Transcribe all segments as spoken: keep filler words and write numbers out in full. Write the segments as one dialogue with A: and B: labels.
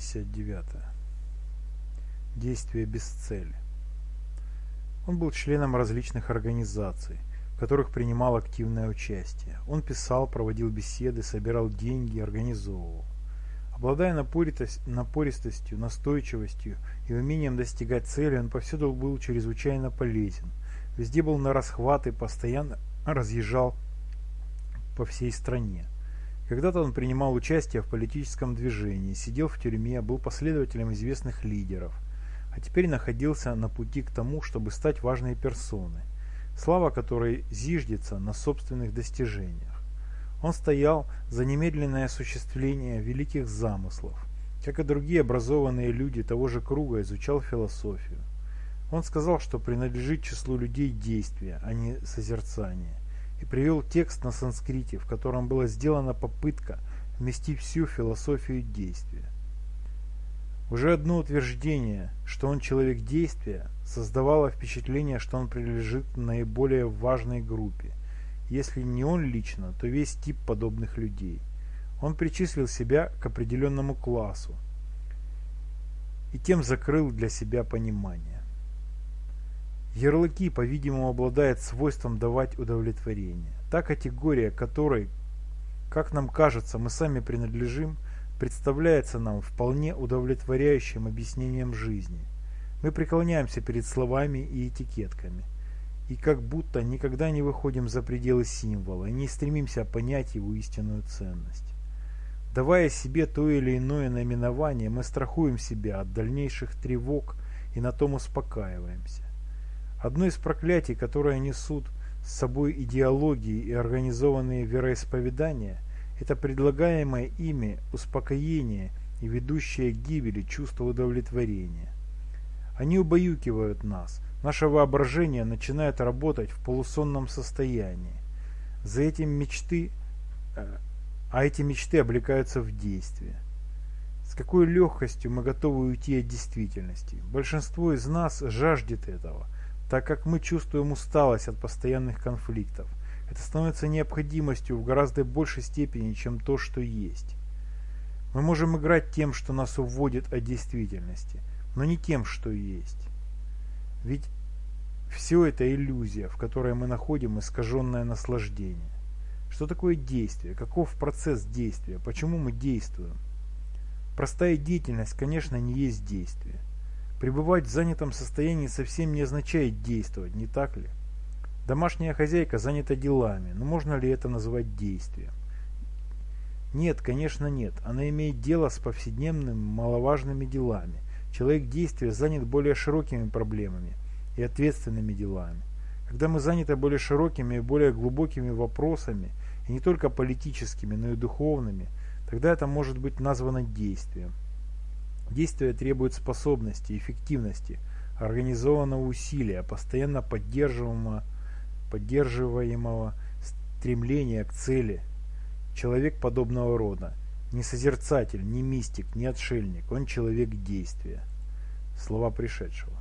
A: пятьдесят девять. Действие без цели. Он был членом различных организаций, в которых принимал активное участие. Он писал, проводил беседы, собирал деньги, организовывал. Обладая напористостью, настойчивостью и умением достигать цели, он повсюду был чрезвычайно полезен. Везде был нарасхват и постоянно разъезжал по всей стране. Когда-то он принимал участие в политическом движении, сидел в тюрьме, был последователем известных лидеров, а теперь находился на пути к тому, чтобы стать важной персоной, слава которой зиждется на собственных достижениях. Он стоял за немедленное осуществление великих замыслов. Как и другие образованные люди того же круга, изучал философию. Он сказал, что принадлежит к числу людей действия, а не созерцания, и привел текст на санскрите, в котором была сделана попытка вместить всю философию действия. Уже одно утверждение, что он человек действия, создавало впечатление, что он принадлежит к наиболее важной группе. Если не он лично, то весь тип подобных людей. Он причислил себя к определенному классу и тем закрыл для себя понимание. Ярлыки, по-видимому, обладают свойством давать удовлетворение. Та категория, которой, как нам кажется, мы сами принадлежим, представляется нам вполне удовлетворяющим объяснением жизни. Мы преклоняемся перед словами и этикетками, и как будто никогда не выходим за пределы символа и не стремимся понять его истинную ценность. Давая себе то или иное наименование, мы страхуем себя от дальнейших тревог и на том успокаиваемся. Одно из проклятий, которые несут с собой идеологии и организованные вероисповедания, это предлагаемое ими успокоение и ведущее к гибели чувство удовлетворения. Они убаюкивают нас, наше воображение начинает работать в полусонном состоянии. За этим мечты, а эти мечты облекаются в действие. С какой легкостью мы готовы уйти от действительности. Большинство из нас жаждет этого, так как мы чувствуем усталость от постоянных конфликтов. Это становится необходимостью в гораздо большей степени, чем то, что есть. Мы можем играть тем, что нас уводит от действительности, но не тем, что есть. Ведь все это иллюзия, в которой мы находим искаженное наслаждение. Что такое действие? Каков процесс действия? Почему мы действуем? Простая деятельность, конечно, не есть действие. Пребывать в занятом состоянии совсем не означает действовать, не так ли? Домашняя хозяйка занята делами, но можно ли это назвать действием? Нет, конечно нет. Она имеет дело с повседневными, маловажными делами. Человек действия занят более широкими проблемами и ответственными делами. Когда мы заняты более широкими и более глубокими вопросами, и не только политическими, но и духовными, тогда это может быть названо действием. Действие требует способности, эффективности, организованного усилия, постоянно поддерживаемого, поддерживаемого стремления к цели. Человек подобного рода не созерцатель, не мистик, не отшельник, он человек действия. Слова пришедшего.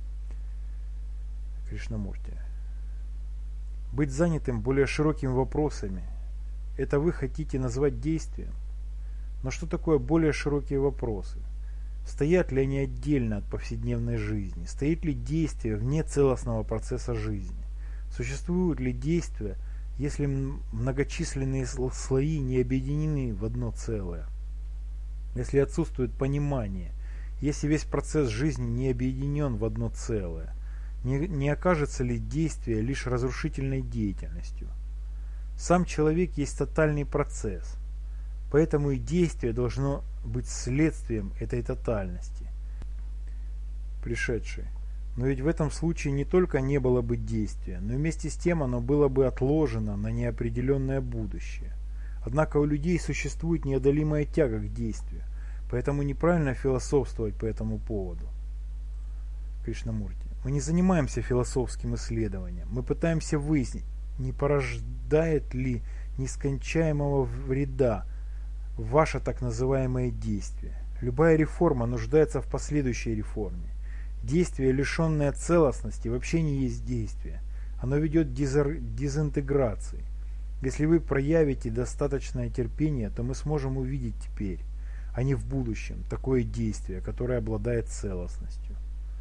A: Кришнамурти. Быть занятым более широкими вопросами – это вы хотите назвать действием? Но что такое более широкие вопросы? Стоят ли они отдельно от повседневной жизни? Стоит ли действие вне целостного процесса жизни? Существуют ли действия, если многочисленные слои не объединены в одно целое? Если отсутствует понимание, если весь процесс жизни не объединен в одно целое, не, не окажется ли действие лишь разрушительной деятельностью? Сам человек есть тотальный процесс, поэтому и действие должно быть следствием этой тотальности. Пришедший. Но ведь в этом случае не только не было бы действия, но вместе с тем оно было бы отложено на неопределенное будущее. Однако у людей существует неодолимая тяга к действию, поэтому неправильно философствовать по этому поводу. Кришнамурти. Мы не занимаемся философским исследованием, мы пытаемся выяснить, не порождает ли нескончаемого вреда ваше так называемое действие. Любая реформа нуждается в последующей реформе. Действие, лишенное целостности, вообще не есть действие. Оно ведет к дезинтеграции. Если вы проявите достаточное терпение, то мы сможем увидеть теперь, а не в будущем, такое действие, которое обладает целостностью.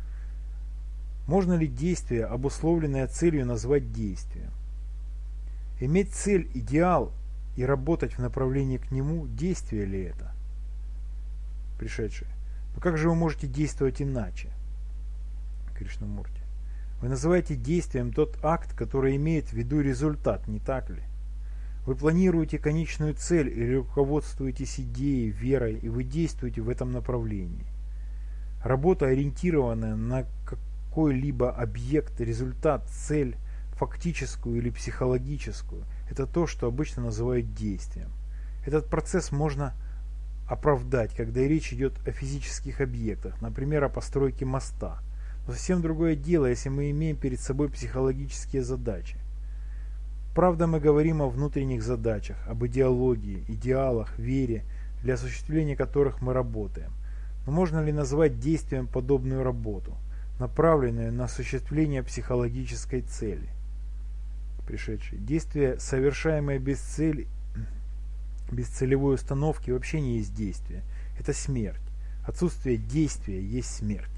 A: Можно ли действие, обусловленное целью, назвать действием? Иметь цель, идеал и работать в направлении к нему, действие ли это? Пришедший. Но как же вы можете действовать иначе? Кришнамурти. Вы называете действием тот акт, который имеет в виду результат, не так ли? Вы планируете конечную цель или руководствуетесь идеей, верой, и вы действуете в этом направлении. Работа, ориентированная на какой-либо объект, результат, цель, фактическую или психологическую, это то, что обычно называют действием. Этот процесс можно оправдать, когда речь идет о физических объектах, например, о постройке моста. Но совсем другое дело, если мы имеем перед собой психологические задачи. Правда, мы говорим о внутренних задачах, об идеологии, идеалах, вере, для осуществления которых мы работаем. Но можно ли назвать действием подобную работу, направленную на осуществление психологической цели? Пришедший. Действие, совершаемое без цели, без целевой установки, вообще не есть действие. Это смерть. Отсутствие действия есть смерть.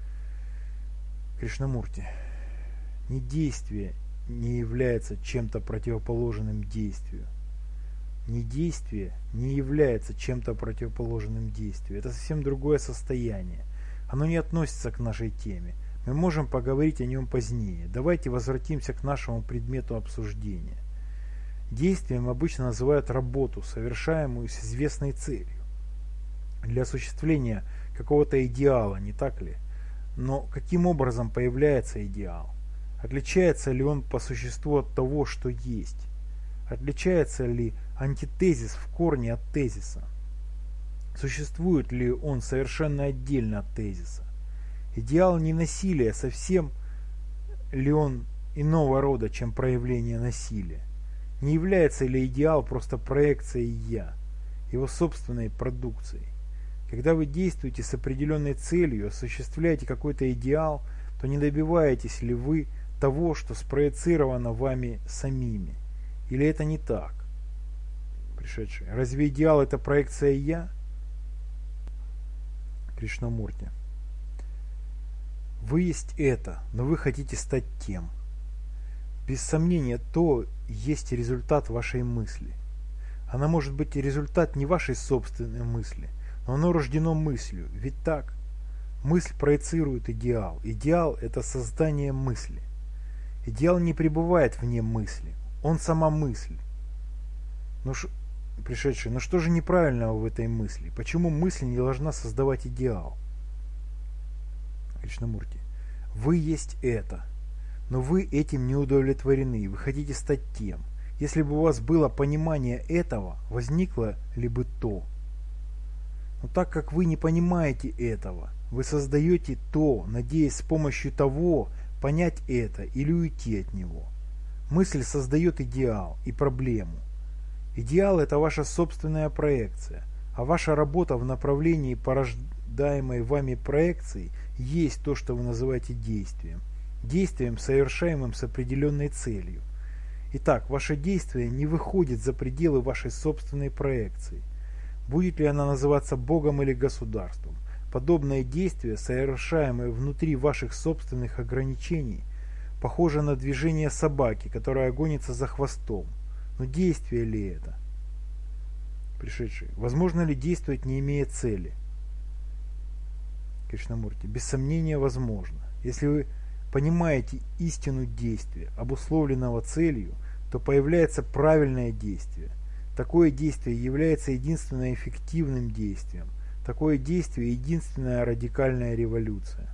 A: Кришнамурти. Не действие не является чем-то противоположным действию. Не действие не является чем-то противоположным действию. Это совсем другое состояние. Оно не относится к нашей теме. Мы можем поговорить о нем позднее. Давайте возвратимся к нашему предмету обсуждения. Действием обычно называют работу, совершаемую с известной целью. Для осуществления какого-то идеала, не так ли? Но каким образом появляется идеал? Отличается ли он по существу от того, что есть? Отличается ли антитезис в корне от тезиса? Существует ли он совершенно отдельно от тезиса? Идеал не насилия, совсем ли он иного рода, чем проявление насилия? Не является ли идеал просто проекцией «я», его собственной продукцией? Когда вы действуете с определенной целью, осуществляете какой-то идеал, то не добиваетесь ли вы того, что спроецировано вами самими? Или это не так? Пришедший. Разве идеал это проекция «я»? Кришнамурти. Вы есть это, но вы хотите стать тем. Без сомнения, то есть результат вашей мысли. Она может быть и результат не вашей собственной мысли, но оно рождено мыслью. Ведь так? Мысль проецирует идеал. Идеал – это создание мысли. Идеал не пребывает вне мысли. Он сама мысль. Ну, ш... Пришедший, но что же неправильного в этой мысли? Почему мысль не должна создавать идеал? Кришнамурти. Вы есть это. Но вы этим не удовлетворены. Вы хотите стать тем. Если бы у вас было понимание этого, возникло ли бы то? Но так как вы не понимаете этого, вы создаете то, надеясь с помощью того понять это или уйти от него. Мысль создает идеал и проблему. Идеал – это ваша собственная проекция, а ваша работа в направлении порождаемой вами проекции есть то, что вы называете действием. Действием, совершаемым с определенной целью. Итак, ваше действие не выходит за пределы вашей собственной проекции. Будет ли она называться Богом или государством, подобное действие, совершаемое внутри ваших собственных ограничений, похоже на движение собаки, которая гонится за хвостом. Но действие ли это? Пришедший. Возможно ли действовать, не имея цели? Кришнамурти. Без сомнения, возможно. Если вы понимаете истину действия, обусловленного целью, то появляется правильное действие. Такое действие является единственно эффективным действием. Такое действие – единственная радикальная революция.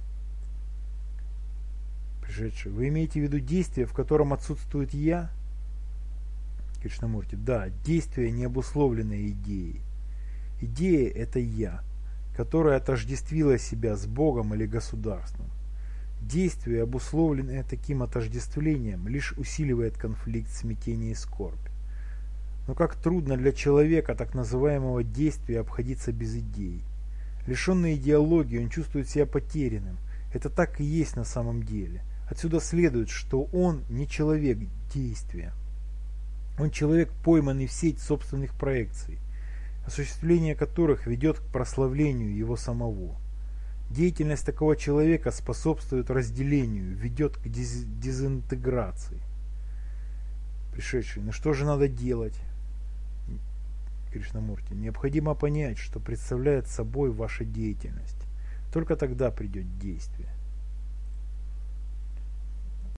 A: Пришедший. Вы имеете в виду действие, в котором отсутствует «я»? Кришнамурти. Да, действие, не обусловленное идеей. Идея – это «я», которая отождествила себя с Богом или государством. Действие, обусловленное таким отождествлением, лишь усиливает конфликт, смятение и скорбь. Но как трудно для человека так называемого действия обходиться без идей. Лишенный идеологии, он чувствует себя потерянным. Это так и есть на самом деле. Отсюда следует, что он не человек действия. Он человек, пойманный в сеть собственных проекций. осуществление которых ведет к прославлению его самого. Деятельность такого человека способствует разделению, ведет к диз- дезинтеграции. Пришедший: ну что же надо делать? Кришнамурти: необходимо понять, что представляет собой ваша деятельность. Только тогда придет действие.